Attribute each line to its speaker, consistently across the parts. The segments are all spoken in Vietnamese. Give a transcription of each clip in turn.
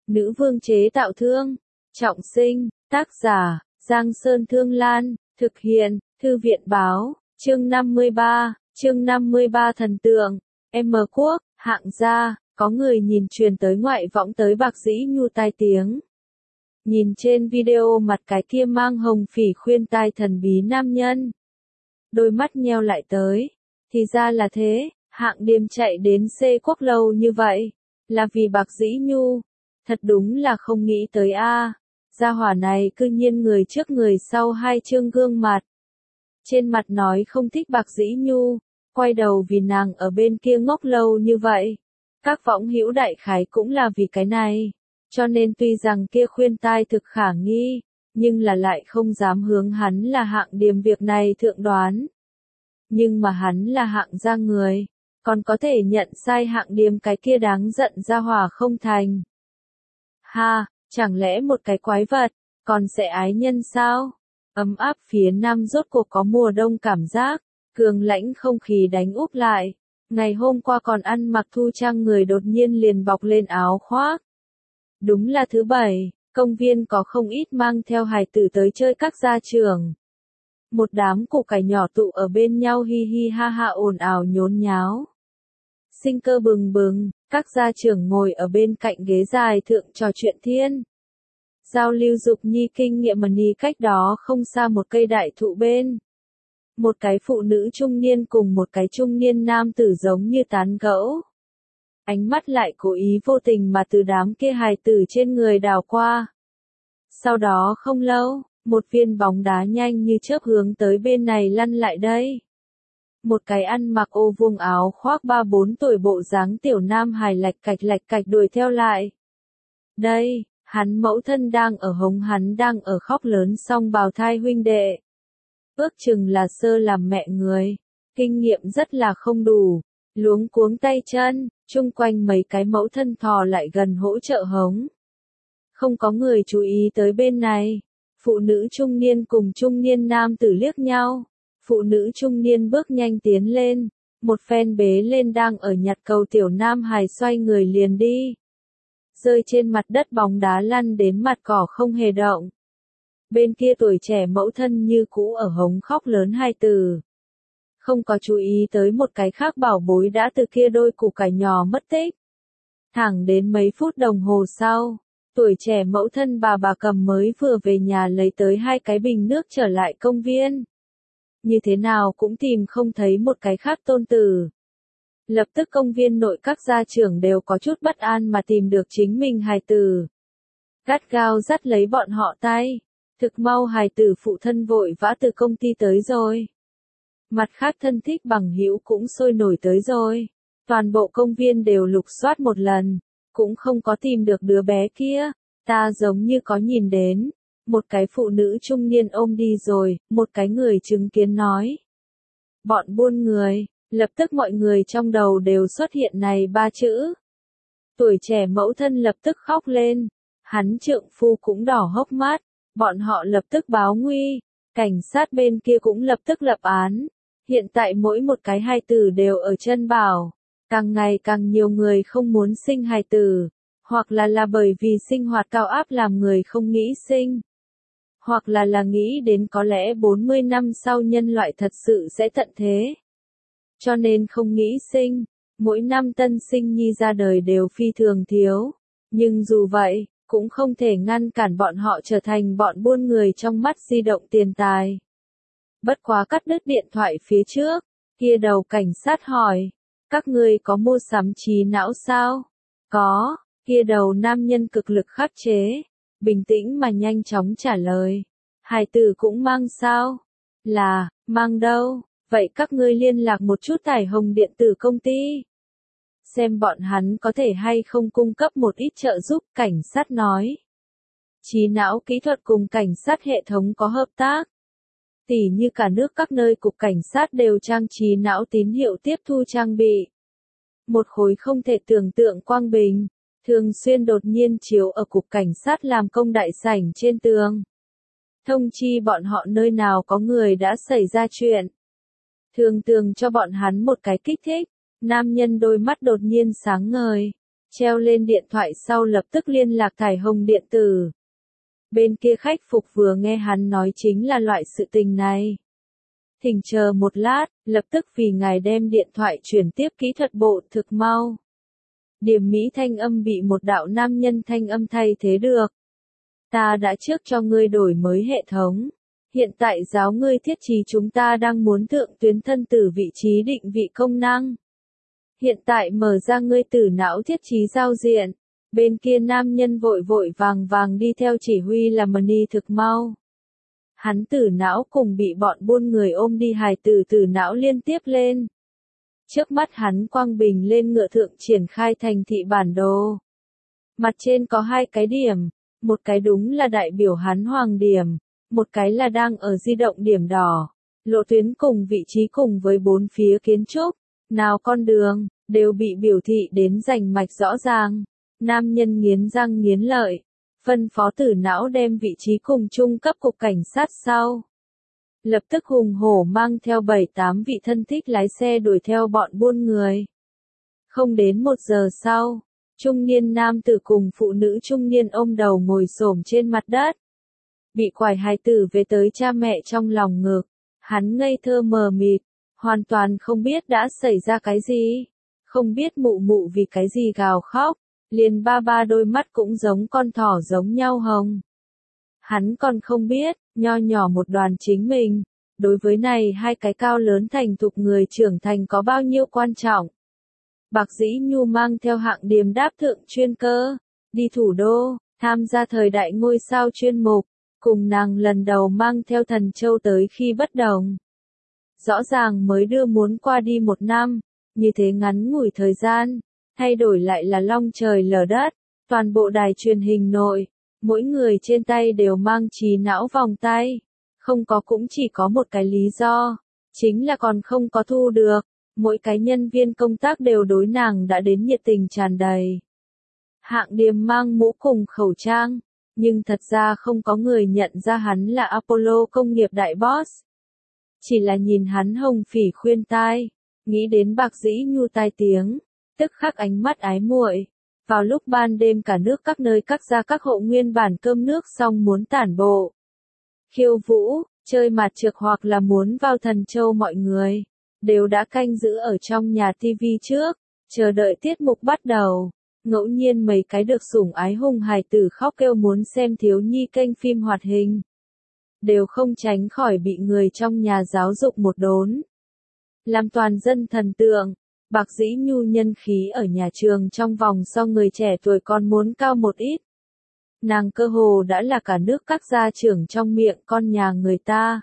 Speaker 1: Nữ vương chế tạo thương. Trọng sinh. Tác giả, Giang Sơn Thương Lan. Thực hiện, Thư viện Báo. Chương 53. Chương 53 thần tượng. M Quốc, hạng gia, có người nhìn truyền tới ngoại võng tới Bạc Dĩ Nhu tai tiếng. Nhìn trên video mặt cái kia mang hồng phỉ khuyên tai thần bí nam nhân. Đôi mắt nheo lại tới. Thì ra là thế, hạng điềm chạy đến C Quốc lâu như vậy. Là vì Bạc Dĩ Nhu. Thật đúng là không nghĩ tới a. Gia hỏa này cư nhiên người trước người sau hai trương gương mặt. Trên mặt nói không thích Bạc Dĩ Nhu, quay đầu vì nàng ở bên kia ngốc lâu như vậy. Các võng hữu đại khái cũng là vì cái này. Cho nên tuy rằng kia khuyên tai thực khả nghi, nhưng là lại không dám hướng hắn là hạng điềm việc này thượng đoán. Nhưng mà hắn là hạng gia người, còn có thể nhận sai hạng điềm cái kia đáng giận gia hỏa không thành. Ha, chẳng lẽ một cái quái vật, còn sẽ ái nhân sao? Ấm áp phía nam rốt cuộc có mùa đông cảm giác, cường lãnh không khí đánh úp lại. Ngày hôm qua còn ăn mặc thu trang người đột nhiên liền bọc lên áo khoác. Đúng là thứ bảy, công viên có không ít mang theo hài tử tới chơi các gia trưởng. Một đám củ cải nhỏ tụ ở bên nhau hi hi ha ha ồn ào nhốn nháo. Sinh cơ bừng bừng, các gia trưởng ngồi ở bên cạnh ghế dài thượng trò chuyện thiên. Giao lưu dục nhi kinh nghiệm ni cách đó không xa một cây đại thụ bên. Một cái phụ nữ trung niên cùng một cái trung niên nam tử giống như tán gẫu. Ánh mắt lại cố ý vô tình mà từ đám kia hài tử trên người đảo qua. Sau đó không lâu, một viên bóng đá nhanh như chớp hướng tới bên này lăn lại đây. Một cái ăn mặc ô vuông áo khoác 3-4 tuổi bộ dáng tiểu nam hài lạch cạch đuổi theo lại. Đây, hắn mẫu thân đang ở hống hắn đang ở khóc lớn song bào thai huynh đệ. Ước chừng là sơ làm mẹ người, kinh nghiệm rất là không đủ, luống cuống tay chân, chung quanh mấy cái mẫu thân thò lại gần hỗ trợ hống. Không có người chú ý tới bên này, phụ nữ trung niên cùng trung niên nam tử liếc nhau, phụ nữ trung niên bước nhanh tiến lên, một phen bế lên đang ở nhặt cầu tiểu nam hài xoay người liền đi. Rơi trên mặt đất bóng đá lăn đến mặt cỏ không hề động. Bên kia tuổi trẻ mẫu thân như cũ ở hống khóc lớn hai từ. Không có chú ý tới một cái khác bảo bối đã từ kia đôi củ cải nhỏ mất tích. Thẳng đến mấy phút đồng hồ sau, tuổi trẻ mẫu thân bà cầm mới vừa về nhà lấy tới 2 cái bình nước trở lại công viên. Như thế nào cũng tìm không thấy một cái khác tôn tử. Lập tức công viên nội các gia trưởng đều có chút bất an mà tìm được chính mình hài tử. Gắt gao dắt lấy bọn họ tay. Thực mau hài tử phụ thân vội vã từ công ty tới rồi. Mặt khác thân thích bằng hữu cũng sôi nổi tới rồi. Toàn bộ công viên đều lục soát một lần. Cũng không có tìm được đứa bé kia. Ta giống như có nhìn đến. Một cái phụ nữ trung niên ôm đi rồi, một cái người chứng kiến nói. Bọn buôn người, lập tức mọi người trong đầu đều xuất hiện này 3 chữ. Tuổi trẻ mẫu thân lập tức khóc lên. Hắn trượng phu cũng đỏ hốc mắt. Bọn họ lập tức báo nguy, cảnh sát bên kia cũng lập tức lập án. Hiện tại mỗi một cái hài tử đều ở chân bảo. Càng ngày càng nhiều người không muốn sinh hài tử, hoặc là bởi vì sinh hoạt cao áp làm người không nghĩ sinh. Hoặc là nghĩ đến có lẽ 40 năm sau nhân loại thật sự sẽ tận thế. Cho nên không nghĩ sinh, mỗi năm tân sinh nhi ra đời đều phi thường thiếu. Nhưng dù vậy, cũng không thể ngăn cản bọn họ trở thành bọn buôn người trong mắt di động tiền tài. Bất quá cắt đứt điện thoại phía trước, kia đầu cảnh sát hỏi, các người có mua sắm trí não sao? Có, kia đầu nam nhân cực lực khắc chế, bình tĩnh mà nhanh chóng trả lời. Hài tử cũng mang sao? Là, mang đâu? Vậy các ngươi liên lạc một chút tải hồng điện tử công ty. Xem bọn hắn có thể hay không cung cấp một ít trợ giúp, cảnh sát nói. Trí não kỹ thuật cùng cảnh sát hệ thống có hợp tác. Tỉ như cả nước các nơi cục cảnh sát đều trang trí não tín hiệu tiếp thu trang bị. Một khối không thể tưởng tượng quang bình, thường xuyên đột nhiên chiếu ở cục cảnh sát làm công đại sảnh trên tường. Thông chi bọn họ nơi nào có người đã xảy ra chuyện. Thường cho bọn hắn một cái kích thích. Nam nhân đôi mắt đột nhiên sáng ngời. Treo lên điện thoại sau lập tức liên lạc Thải Hồng điện tử. Bên kia khách phục vừa nghe hắn nói chính là loại sự tình này. Thỉnh chờ một lát, lập tức vì ngài đem điện thoại chuyển tiếp kỹ thuật bộ thực mau. Điểm mỹ thanh âm bị một đạo nam nhân thanh âm thay thế được. Ta đã trước cho ngươi đổi mới hệ thống. Hiện tại giáo ngươi thiết trí chúng ta đang muốn thượng tuyến thân tử vị trí định vị công năng. Hiện tại mở ra ngươi tử não thiết trí giao diện. Bên kia nam nhân vội vội vàng vàng đi theo chỉ huy là Mani thực mau. Hắn tử não cùng bị bọn buôn người ôm đi hài tử tử não liên tiếp lên. Trước mắt hắn quang bình lên ngựa thượng triển khai thành thị bản đồ. Mặt trên có hai cái điểm, một cái đúng là đại biểu hắn hoàng điểm, một cái là đang ở di động điểm đỏ. Lộ tuyến cùng vị trí cùng với bốn phía kiến trúc, nào con đường, đều bị biểu thị đến rành mạch rõ ràng. Nam nhân nghiến răng nghiến lợi, phân phó tử não đem vị trí cùng trung cấp cục cảnh sát sau. Lập tức hùng hổ mang theo 7-8 vị thân thích lái xe đuổi theo bọn buôn người. Không đến 1 giờ sau, trung niên nam tử cùng phụ nữ trung niên ôm đầu ngồi xổm trên mặt đất. Bị quải hài tử về tới cha mẹ trong lòng ngực, hắn ngây thơ mờ mịt, hoàn toàn không biết đã xảy ra cái gì, không biết mụ mụ vì cái gì gào khóc, liền ba ba đôi mắt cũng giống con thỏ giống nhau hồng. Hắn còn không biết, nho nhỏ một đoàn chính mình, đối với này hai cái cao lớn thành thục người trưởng thành có bao nhiêu quan trọng. Bạc Dĩ Nhu mang theo hạng điềm đáp thượng chuyên cơ, đi thủ đô, tham gia thời đại ngôi sao chuyên mục, cùng nàng lần đầu mang theo Thần Châu tới khi bất đồng. Rõ ràng mới đưa muốn qua đi 1 năm, như thế ngắn ngủi thời gian, thay đổi lại là long trời lở đất, toàn bộ đài truyền hình nội, mỗi người trên tay đều mang trí não vòng tay, không có cũng chỉ có một cái lý do, chính là còn không có thu được, mỗi cái nhân viên công tác đều đối nàng đã đến nhiệt tình tràn đầy. Hạng điềm mang mũ cùng khẩu trang, nhưng thật ra không có người nhận ra hắn là Apollo công nghiệp đại boss. Chỉ là nhìn hắn hồng phỉ khuyên tai, nghĩ đến Bạc Dĩ Nhu tai tiếng, tức khắc ánh mắt ái muội. Vào lúc ban đêm cả nước các nơi các gia các hộ nguyên bản cơm nước xong muốn tản bộ, khiêu vũ, chơi mạt trược hoặc là muốn vào Thần Châu mọi người, đều đã canh giữ ở trong nhà tivi trước, chờ đợi tiết mục bắt đầu. Ngẫu nhiên mấy cái được sủng ái hùng hài tử khóc kêu muốn xem thiếu nhi kênh phim hoạt hình, đều không tránh khỏi bị người trong nhà giáo dục một đốn. Làm toàn dân thần tượng, Bạc Dĩ Nhu nhân khí ở nhà trường trong vòng so người trẻ tuổi còn muốn cao một ít. Nàng cơ hồ đã là cả nước các gia trưởng trong miệng con nhà người ta.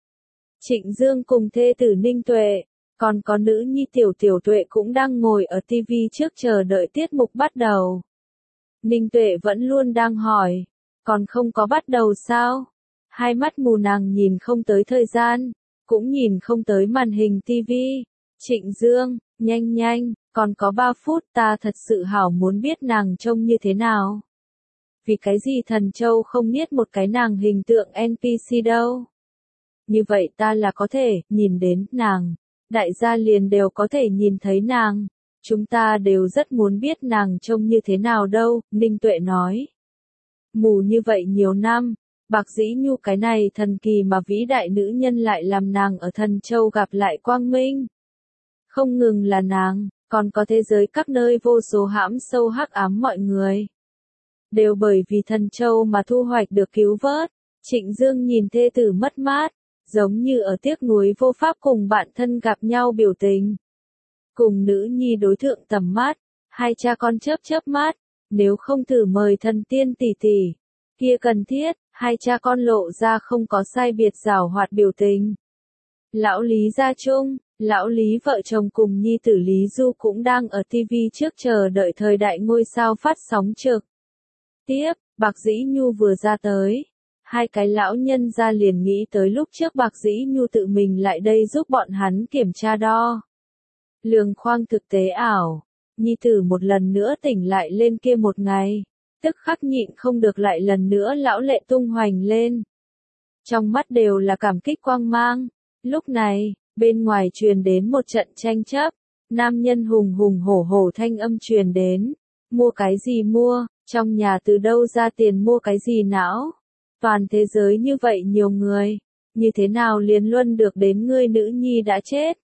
Speaker 1: Trịnh Dương cùng thê tử Ninh Tuệ, còn có nữ nhi Tiểu Tiểu Tuệ cũng đang ngồi ở TV trước chờ đợi tiết mục bắt đầu. Ninh Tuệ vẫn luôn đang hỏi, còn không có bắt đầu sao? Hai mắt mù nàng nhìn không tới thời gian, cũng nhìn không tới màn hình TV. Trịnh Dương, nhanh nhanh, còn có 3 phút, ta thật sự hảo muốn biết nàng trông như thế nào. Vì cái gì Thần Châu không niết một cái nàng hình tượng NPC đâu? Như vậy ta là có thể nhìn đến nàng, đại gia liền đều có thể nhìn thấy nàng. Chúng ta đều rất muốn biết nàng trông như thế nào đâu, Ninh Tuệ nói. Mù như vậy nhiều năm, Bạc Dĩ Nhu cái này thần kỳ mà vĩ đại nữ nhân lại làm nàng ở Thần Châu gặp lại quang minh. Không ngừng là nàng, còn có thế giới các nơi vô số hãm sâu hắc ám mọi người. Đều bởi vì Thần Châu mà thu hoạch được cứu vớt. Trịnh Dương nhìn thê tử mất mát, giống như ở tiếc nuối vô pháp cùng bạn thân gặp nhau biểu tình. Cùng nữ nhi đối thượng tầm mắt, hai cha con chớp chớp mắt, nếu không thử mời thần tiên tỷ tỷ, kia cần thiết, hai cha con lộ ra không có sai biệt giảo hoạt biểu tình. Lão Lý gia chung, lão Lý vợ chồng cùng nhi tử Lý Du cũng đang ở TV trước chờ đợi thời đại ngôi sao phát sóng trực tiếp. Bạc Dĩ Nhu vừa ra tới, hai cái lão nhân ra liền nghĩ tới lúc trước Bạc Dĩ Nhu tự mình lại đây giúp bọn hắn kiểm tra đo lường khoang thực tế ảo. Nhi tử một lần nữa tỉnh lại lên kia một ngày, tức khắc nhịn không được lại lần nữa lão lệ tung hoành lên. Trong mắt đều là cảm kích quang mang. Lúc này, bên ngoài truyền đến một trận tranh chấp, nam nhân hùng hùng hổ hổ thanh âm truyền đến. Mua cái gì mua, trong nhà từ đâu ra tiền mua cái gì não? Toàn thế giới như vậy nhiều người, như thế nào liền luân được đến ngươi nữ nhi đã chết?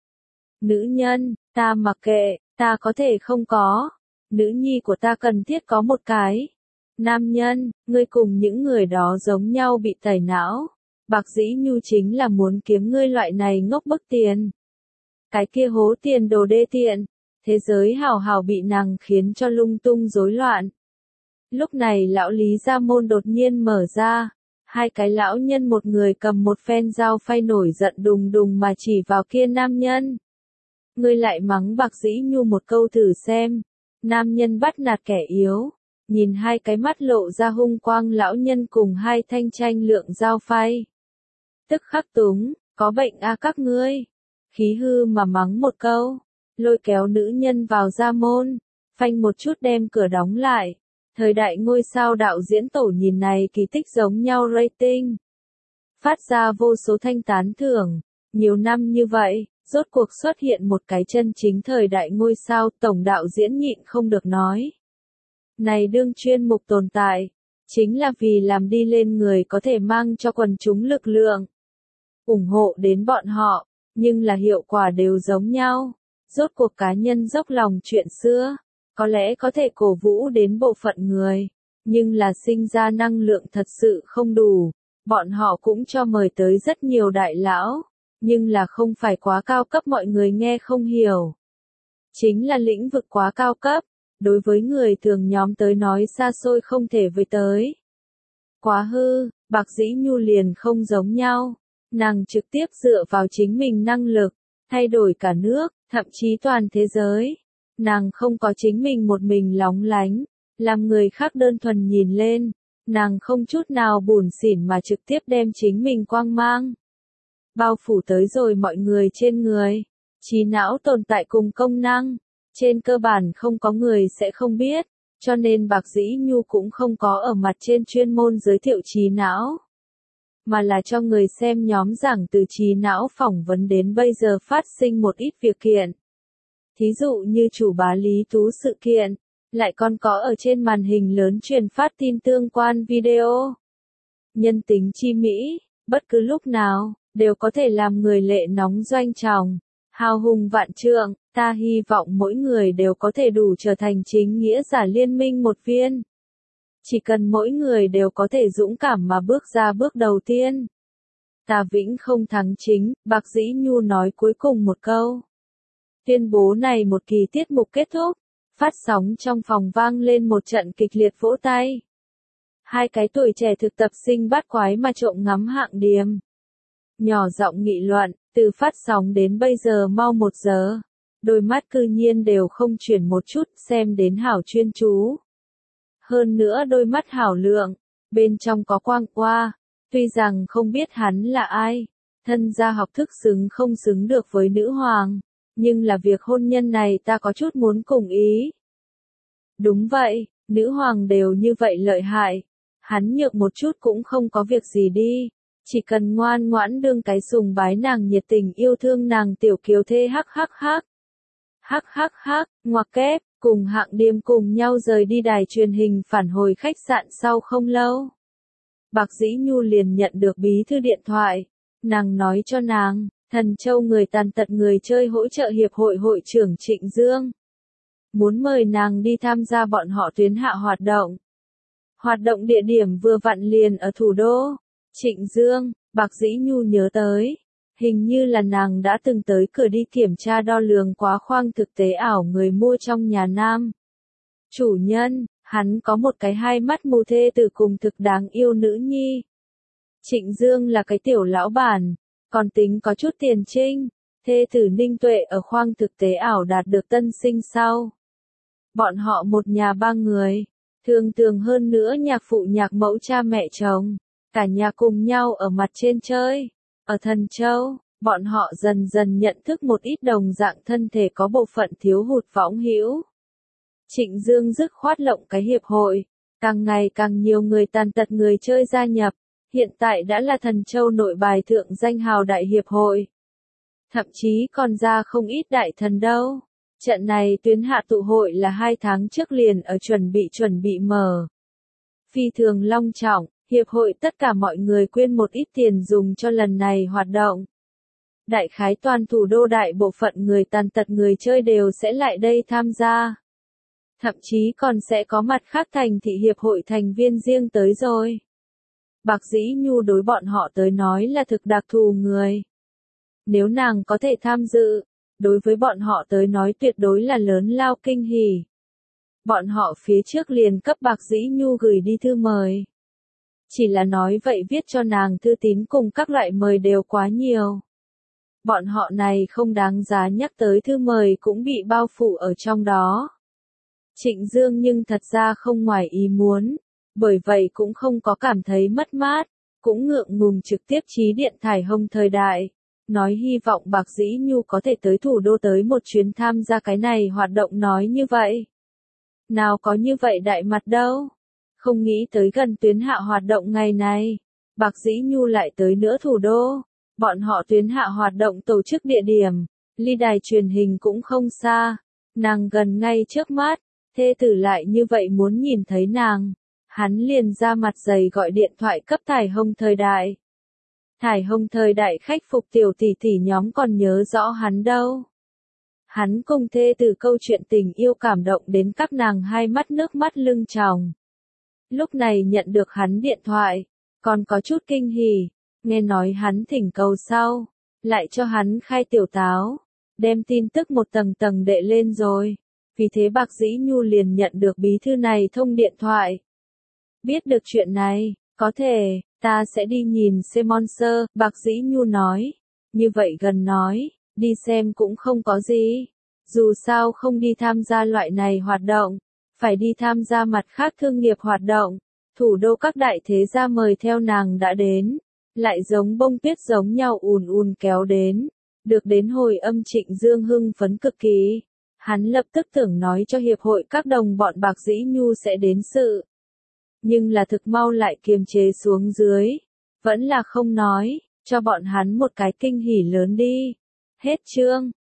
Speaker 1: Nữ nhân, ta mặc kệ, ta có thể không có. Nữ nhi của ta cần thiết có một cái. Nam nhân, ngươi cùng những người đó giống nhau bị tẩy não. Bạc Dĩ Nhu chính là muốn kiếm ngươi loại này ngốc bức tiền. Cái kia hố tiền đồ đê tiện. Thế giới hào hào bị nàng khiến cho lung tung rối loạn. Lúc này lão Lý Gia Môn đột nhiên mở ra. Hai cái lão nhân một người cầm một phen dao phay nổi giận đùng đùng mà chỉ vào kia nam nhân. Ngươi lại mắng Bạc Dĩ Nhu một câu thử xem. Nam nhân bắt nạt kẻ yếu. Nhìn hai cái mắt lộ ra hung quang lão nhân cùng hai thanh tranh lượng dao phay. Tức khắc túng, có bệnh a các ngươi. Khí hư mà mắng một câu. Lôi kéo nữ nhân vào gia môn. Phanh một chút đem cửa đóng lại. Thời đại ngôi sao đạo diễn tổ nhìn này kỳ tích giống nhau rating. Phát ra vô số thanh tán thưởng. Nhiều năm như vậy, rốt cuộc xuất hiện một cái chân chính thời đại ngôi sao, tổng đạo diễn nhịn không được nói. Này đương chuyên mục tồn tại, chính là vì làm đi lên người có thể mang cho quần chúng lực lượng. Ủng hộ đến bọn họ, nhưng là hiệu quả đều giống nhau. Rốt cuộc cá nhân dốc lòng chuyện xưa, có lẽ có thể cổ vũ đến bộ phận người, nhưng là sinh ra năng lượng thật sự không đủ. Bọn họ cũng cho mời tới rất nhiều đại lão, nhưng là không phải quá cao cấp mọi người nghe không hiểu. Chính là lĩnh vực quá cao cấp, đối với người thường nhóm tới nói xa xôi không thể với tới. Quá hư, Bạc Dĩ Nhu liền không giống nhau, nàng trực tiếp dựa vào chính mình năng lực, thay đổi cả nước, thậm chí toàn thế giới. Nàng không có chính mình một mình lóng lánh, làm người khác đơn thuần nhìn lên, nàng không chút nào bủn xỉn mà trực tiếp đem chính mình quang mang. Bao phủ tới rồi mọi người trên người, trí não tồn tại cùng công năng, trên cơ bản không có người sẽ không biết, cho nên Bạc Dĩ Nhu cũng không có ở mặt trên chuyên môn giới thiệu trí não, mà là cho người xem nhóm giảng từ trí não phỏng vấn đến bây giờ phát sinh một ít việc kiện. Thí dụ như chủ bá Lý Tú sự kiện, lại còn có ở trên màn hình lớn truyền phát tin tương quan video. Nhân tính chi mỹ, bất cứ lúc nào, đều có thể làm người lệ nóng doanh tròng, hào hùng vạn trượng, ta hy vọng mỗi người đều có thể đủ trở thành chính nghĩa giả liên minh một viên. Chỉ cần mỗi người đều có thể dũng cảm mà bước ra bước đầu tiên. Ta vĩnh không thắng chính, Bạc Dĩ Nhu nói cuối cùng một câu. Tuyên bố này một kỳ tiết mục kết thúc, phát sóng trong phòng vang lên một trận kịch liệt vỗ tay. Hai cái tuổi trẻ thực tập sinh bắt quái mà trộm ngắm hạng điềm. Nhỏ giọng nghị luận, từ phát sóng đến bây giờ mau 1 giờ. Đôi mắt cư nhiên đều không chuyển một chút, xem đến hảo chuyên chú. Hơn nữa đôi mắt hảo lượng, bên trong có quang qua, tuy rằng không biết hắn là ai, thân gia học thức xứng không xứng được với nữ hoàng, nhưng là việc hôn nhân này ta có chút muốn cùng ý. Đúng vậy, nữ hoàng đều như vậy lợi hại, hắn nhược một chút cũng không có việc gì đi, chỉ cần ngoan ngoãn đương cái sùng bái nàng nhiệt tình yêu thương nàng tiểu kiều thê hắc hắc hắc. Hắc hắc hắc, ngoặc kép, cùng hạng điềm cùng nhau rời đi đài truyền hình phản hồi khách sạn sau không lâu. Bạc Dĩ Nhu liền nhận được bí thư điện thoại, nàng nói cho nàng, Thần Châu người tàn tật người chơi hỗ trợ hiệp hội hội trưởng Trịnh Dương. Muốn mời nàng đi tham gia bọn họ tuyến hạ hoạt động. Hoạt động địa điểm vừa vặn liền ở thủ đô. Trịnh Dương, Bạc Dĩ Nhu nhớ tới. Hình như là nàng đã từng tới cửa đi kiểm tra đo lường quá khoang thực tế ảo người mua trong nhà nam. Chủ nhân, hắn có một cái hai mắt mù thê tử cùng thực đáng yêu nữ nhi. Trịnh Dương là cái tiểu lão bản, còn tính có chút tiền trinh. Thê tử Ninh Tuệ ở khoang thực tế ảo đạt được tân sinh sau. Bọn họ một nhà 3 người, thường thường hơn nữa nhạc phụ nhạc mẫu cha mẹ chồng, cả nhà cùng nhau ở mặt trên chơi. Ở Thần Châu, bọn họ dần dần nhận thức một ít đồng dạng thân thể có bộ phận thiếu hụt võng hữu. Trịnh Dương dứt khoát lộng cái hiệp hội, càng ngày càng nhiều người tàn tật người chơi gia nhập, hiện tại đã là Thần Châu nội bài thượng danh hào đại hiệp hội. Thậm chí còn ra không ít đại thần đâu. Trận này tuyến hạ tụ hội là 2 tháng trước liền ở chuẩn bị mở. Phi thường long trọng, hiệp hội tất cả mọi người quyên một ít tiền dùng cho lần này hoạt động. Đại khái toàn thủ đô đại bộ phận người tàn tật người chơi đều sẽ lại đây tham gia. Thậm chí còn sẽ có mặt khác thành thị hiệp hội thành viên riêng tới rồi. Bạc Dĩ Nhu đối bọn họ tới nói là thực đặc thù người. Nếu nàng có thể tham dự, đối với bọn họ tới nói tuyệt đối là lớn lao kinh hỉ. Bọn họ phía trước liền cấp Bạc Dĩ Nhu gửi đi thư mời. Chỉ là nói vậy viết cho nàng thư tín cùng các loại mời đều quá nhiều. Bọn họ này không đáng giá nhắc tới thư mời cũng bị bao phủ ở trong đó. Trịnh Dương nhưng thật ra không ngoài ý muốn, bởi vậy cũng không có cảm thấy mất mát, cũng ngượng ngùng trực tiếp chí điện Thải Hồng thời đại, nói hy vọng Bạc Dĩ Nhu có thể tới thủ đô tới một chuyến tham gia cái này hoạt động nói như vậy. Nào có như vậy đại mặt đâu, không nghĩ tới gần tuyến hạ hoạt động ngày này, Bạc Dĩ Nhu lại tới nữa thủ đô, bọn họ tuyến hạ hoạt động tổ chức địa điểm, ly đài truyền hình cũng không xa, nàng gần ngay trước mắt. Thê tử lại như vậy muốn nhìn thấy nàng, hắn liền ra mặt dày gọi điện thoại cấp Thải Hồng thời đại. Thải Hồng thời đại khách phục tiểu tỷ tỷ nhóm còn nhớ rõ hắn đâu. Hắn cùng thê tử câu chuyện tình yêu cảm động đến các nàng hai mắt nước mắt lưng tròng. Lúc này nhận được hắn điện thoại, còn có chút kinh hỉ, nghe nói hắn thỉnh cầu sau, lại cho hắn khai tiểu táo, đem tin tức một tầng tầng đệ lên rồi. Vì thế Bạc Dĩ Nhu liền nhận được bí thư này thông điện thoại. Biết được chuyện này, có thể, ta sẽ đi nhìn xem Monster, Bạc Dĩ Nhu nói. Như vậy gần nói, đi xem cũng không có gì. Dù sao không đi tham gia loại này hoạt động, phải đi tham gia mặt khác thương nghiệp hoạt động. Thủ đô các đại thế gia mời theo nàng đã đến, lại giống bông tuyết giống nhau ùn ùn kéo đến. Được đến hồi âm Trịnh Dương hưng phấn cực kỳ. Hắn lập tức tưởng nói cho hiệp hội các đồng bọn Bạc Dĩ Nhu sẽ đến sự. Nhưng là thực mau lại kiềm chế xuống dưới. Vẫn là không nói, cho bọn hắn một cái kinh hỉ lớn đi. Hết chương.